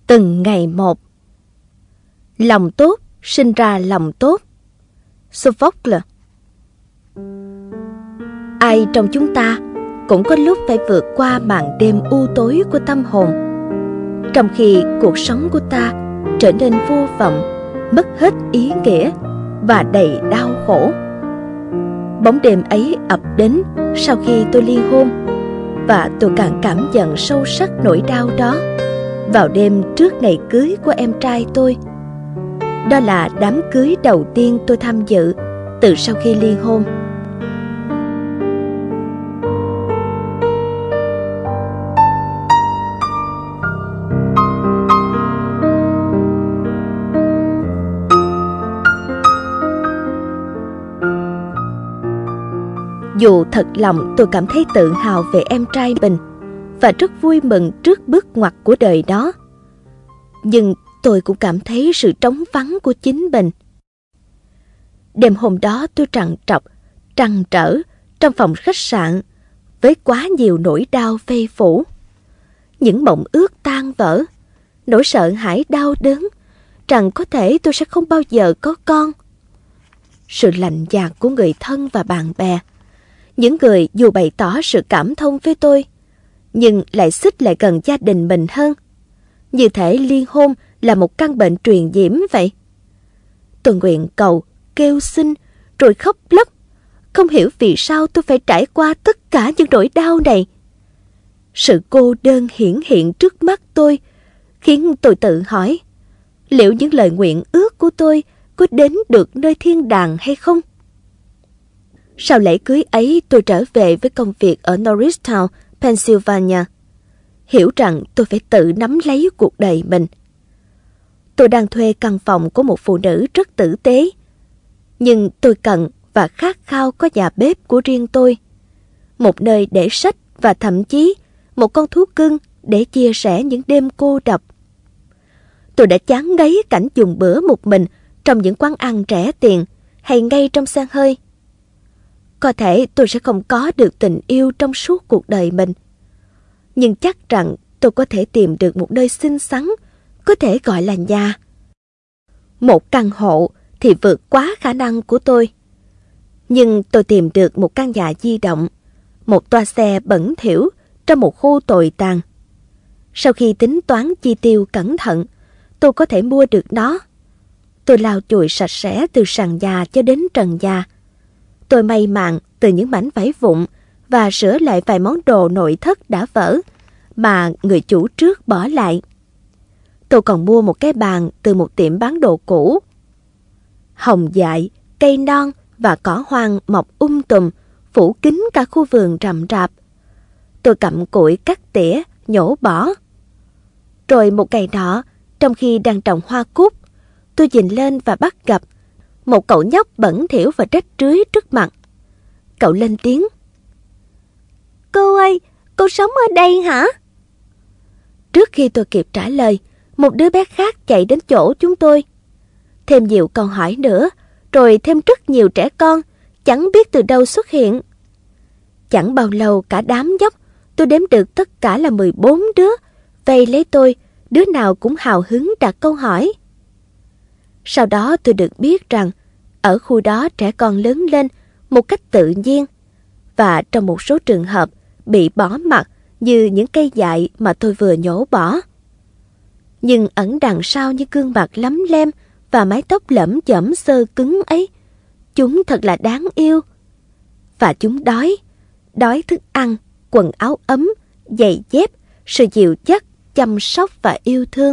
Từng ngày một. Lòng tốt sinh ra lòng tốt. Sophocles. Ai trong chúng ta cũng có lúc phải vượt qua màn đêm u tối của tâm hồn, trong khi cuộc sống của ta trở nên vô vọng, mất hết ý nghĩa và đầy đau khổ. Bóng đêm ấy ập đến sau khi tôi ly hôn, và tôi càng cảm nhận sâu sắc nỗi đau đó vào đêm trước ngày cưới của em trai tôi. Đó là đám cưới đầu tiên tôi tham dự từ sau khi ly hôn. Dù thật lòng tôi cảm thấy tự hào về em trai mình và rất vui mừng trước bước ngoặt của đời đó, nhưng tôi cũng cảm thấy sự trống vắng của chính mình. Đêm hôm đó tôi trằn trọc, trăn trở trong phòng khách sạn với quá nhiều nỗi đau vây phủ. Những mộng ước tan vỡ, nỗi sợ hãi đau đớn rằng có thể tôi sẽ không bao giờ có con. Sự lạnh nhạt của người thân và bạn bè, những người dù bày tỏ sự cảm thông với tôi, nhưng lại xích lại gần gia đình mình hơn. Như thể ly hôn là một căn bệnh truyền nhiễm vậy. Tôi nguyện cầu, kêu xin, rồi khóc lóc. Không hiểu vì sao tôi phải trải qua tất cả những nỗi đau này. Sự cô đơn hiển hiện trước mắt tôi khiến tôi tự hỏi, liệu những lời nguyện ước của tôi có đến được nơi thiên đàng hay không? Sau lễ cưới ấy, tôi trở về với công việc ở Norristown, Pennsylvania, hiểu rằng tôi phải tự nắm lấy cuộc đời mình. Tôi đang thuê căn phòng của một phụ nữ rất tử tế, nhưng tôi cần và khát khao có nhà bếp của riêng tôi, một nơi để sách và thậm chí một con thú cưng để chia sẻ những đêm cô độc. Tôi đã chán ngấy cảnh dùng bữa một mình trong những quán ăn rẻ tiền hay ngay trong xe hơi. Có thể tôi sẽ không có được tình yêu trong suốt cuộc đời mình, nhưng chắc rằng tôi có thể tìm được một nơi xinh xắn, có thể gọi là nhà. Một căn hộ thì vượt quá khả năng của tôi, nhưng tôi tìm được một căn nhà di động, một toa xe bẩn thỉu trong một khu tồi tàn. Sau khi tính toán chi tiêu cẩn thận, tôi có thể mua được nó. Tôi lau chùi sạch sẽ từ sàn nhà cho đến trần nhà. Tôi may màng từ những mảnh vải vụn và sửa lại vài món đồ nội thất đã vỡ mà người chủ trước bỏ lại. Tôi còn mua một cái bàn từ một tiệm bán đồ cũ. Hồng dại, cây non và cỏ hoang mọc tùm, phủ kín cả khu vườn rậm rạp. Tôi cặm cụi cắt tỉa, nhổ bỏ. Rồi một ngày nọ, trong khi đang trồng hoa cúc, tôi nhìn lên và bắt gặp một cậu nhóc bẩn thỉu và rách rưới trước mặt. Cậu lên tiếng: "Cô ơi, cô sống ở đây hả?" Trước khi tôi kịp trả lời, một đứa bé khác chạy đến chỗ chúng tôi. Thêm nhiều câu hỏi nữa, rồi thêm rất nhiều trẻ con, chẳng biết từ đâu xuất hiện. Chẳng bao lâu cả đám nhóc, tôi đếm được tất cả là 14 đứa, vây lấy tôi, đứa nào cũng hào hứng đặt câu hỏi. Sau đó tôi được biết rằng, ở khu đó trẻ con lớn lên một cách tự nhiên, và trong một số trường hợp bị bỏ mặc như những cây dại mà tôi vừa nhổ bỏ. Nhưng ẩn đằng sau những gương mặt lấm lem và mái tóc lẫm chởm xơ cứng ấy, chúng thật là đáng yêu. Và chúng đói thức ăn, quần áo ấm, giày dép, sự dịu dắt, chăm sóc và yêu thương.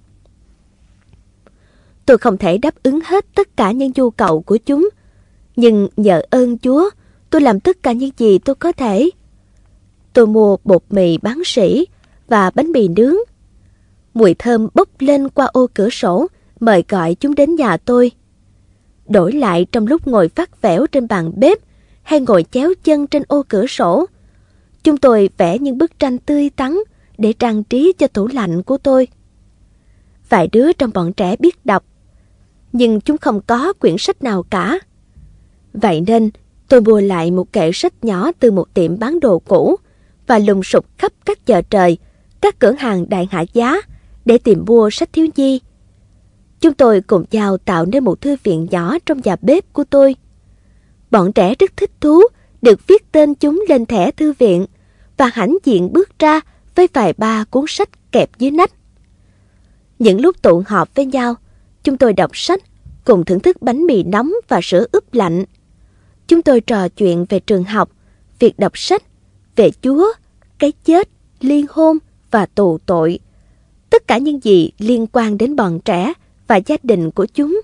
Tôi không thể đáp ứng hết tất cả những nhu cầu của chúng, nhưng nhờ ơn Chúa, tôi làm tất cả những gì tôi có thể. Tôi mua bột mì bán sỉ và bánh mì nướng. Mùi thơm bốc lên qua ô cửa sổ, mời gọi chúng đến nhà tôi. Đổi lại, trong lúc ngồi vắt vẻo trên bàn bếp hay ngồi chéo chân trên ô cửa sổ, chúng tôi vẽ những bức tranh tươi tắn để trang trí cho tủ lạnh của tôi. Vài đứa trong bọn trẻ biết đọc, nhưng chúng không có quyển sách nào cả. Vậy nên tôi mua lại một kệ sách nhỏ từ một tiệm bán đồ cũ và lùng sục khắp các chợ trời, các cửa hàng đại hạ giá để tìm mua sách thiếu nhi. Chúng tôi cùng nhau tạo nên một thư viện nhỏ trong nhà bếp của tôi. Bọn trẻ rất thích thú được viết tên chúng lên thẻ thư viện và hãnh diện bước ra với vài ba cuốn sách kẹp dưới nách. Những lúc tụ họp với nhau, chúng tôi đọc sách, cùng thưởng thức bánh mì nóng và sữa ướp lạnh. Chúng tôi trò chuyện về trường học, việc đọc sách, về Chúa, cái chết, ly hôn và tù tội. Tất cả những gì liên quan đến bọn trẻ và gia đình của chúng.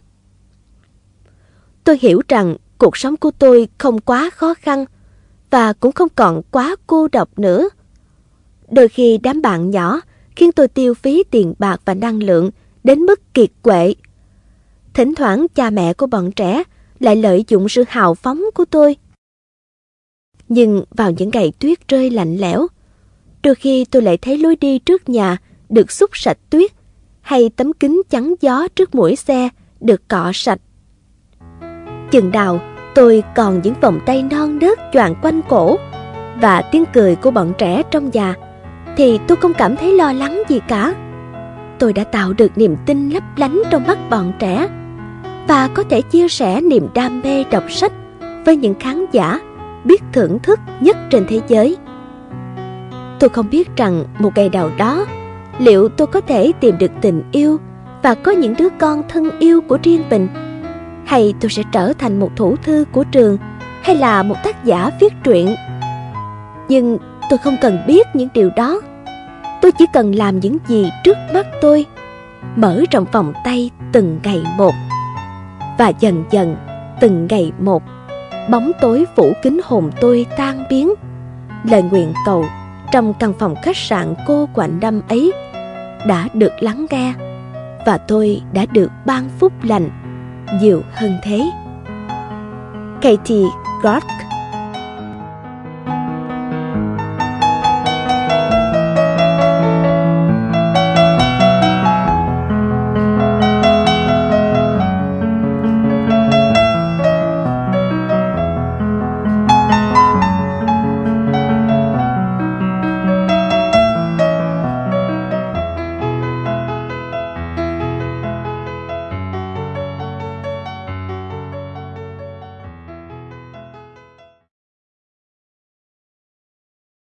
Tôi hiểu rằng cuộc sống của tôi không quá khó khăn và cũng không còn quá cô độc nữa. Đôi khi đám bạn nhỏ khiến tôi tiêu phí tiền bạc và năng lượng đến mức kiệt quệ. Thỉnh thoảng cha mẹ của bọn trẻ lại lợi dụng sự hào phóng của tôi. Nhưng vào những ngày tuyết rơi lạnh lẽo, đôi khi tôi lại thấy lối đi trước nhà được xúc sạch tuyết, hay tấm kính chắn gió trước mũi xe được cọ sạch. Chừng nào tôi còn những vòng tay non nớt choàng quanh cổ và tiếng cười của bọn trẻ trong nhà, thì tôi không cảm thấy lo lắng gì cả. Tôi đã tạo được niềm tin lấp lánh trong mắt bọn trẻ và có thể chia sẻ niềm đam mê đọc sách với những khán giả biết thưởng thức nhất trên thế giới. Tôi không biết rằng một ngày nào đó liệu tôi có thể tìm được tình yêu và có những đứa con thân yêu của riêng mình, hay tôi sẽ trở thành một thủ thư của trường hay là một tác giả viết truyện. Nhưng tôi không cần biết những điều đó. Tôi chỉ cần làm những gì trước mắt tôi, mở rộng vòng tay từng ngày một. Và dần dần, từng ngày một, bóng tối phủ kín hồn tôi tan biến. Lời nguyện cầu trong căn phòng khách sạn cô quạnh năm ấy đã được lắng nghe, và tôi đã được ban phúc lành nhiều hơn thế. Katie Clark.